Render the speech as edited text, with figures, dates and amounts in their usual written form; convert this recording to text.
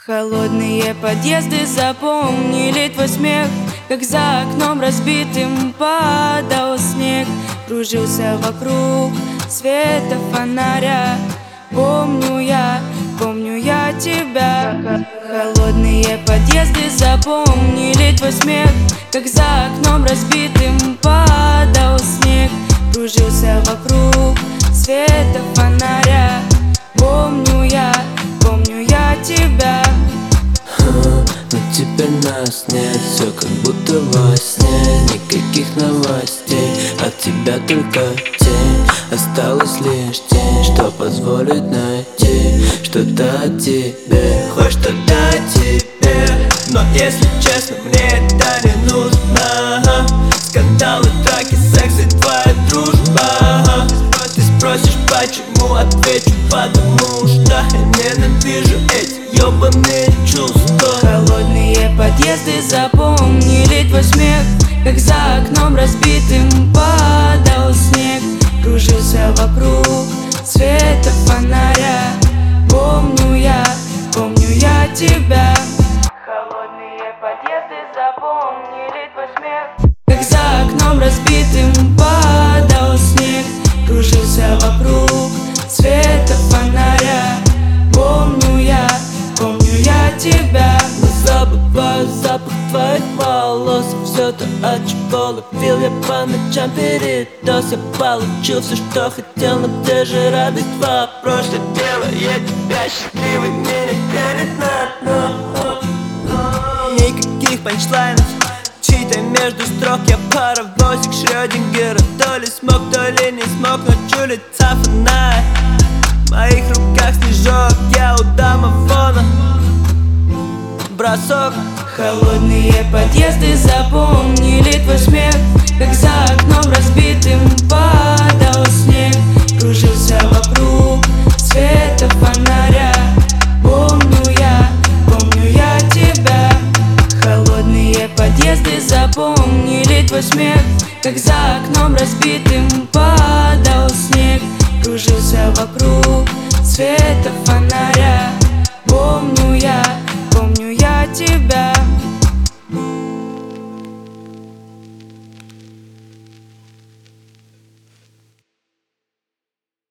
Холодные подъезды запомнили твой смех, как за окном разбитым падал снег. Кружился вокруг света фонаря. Помню я тебя. Холодные подъезды запомнили твой смех, как за окном разбитым падал снег. Кружился вокруг света фонаря. Помню я тебя. Но теперь нас нет, все как будто во сне. Никаких новостей, от тебя только тень. Осталась лишь тень, что позволит найти что-то о тебе, хоть что-то о тебе. Но если честно, мне это не нужно. Скандалы, драки, секс и твоя дружба. Ты спросишь почему, отвечу потому что я ненавижу эти ёбаные чувства. Холодные подъезды запомнили твой смех, как за окном разбитым падал снег. Кружился вокруг света фонаря. Помню я тебя. Холодные подъезды запомнили твой смех, как за окном разбитым падал снег. Кружился вокруг света фонаря. Помню я тебя. Но забываю запах твоих волос. Все то, от чего ловил я по ночам передоз. Я получил все, что хотел, но где же радость? Вопрос, что делает тебя счастливой, мне не тянет на дно. Никаких панчлайнов, читай между строк. Я паровозик Шрёдингера. То ли смог, то ли не смог, но чулица фонарь. В моих руках снежок, я у домофона. Бросок. Холодные подъезды запомнили твой смех, как за окном разбитым падал снег. Кружился вокруг света фонаря. Помню я тебя. Холодные подъезды запомнили твой смех, как за окном разбитым падал снег. Кружился вокруг света фонаря.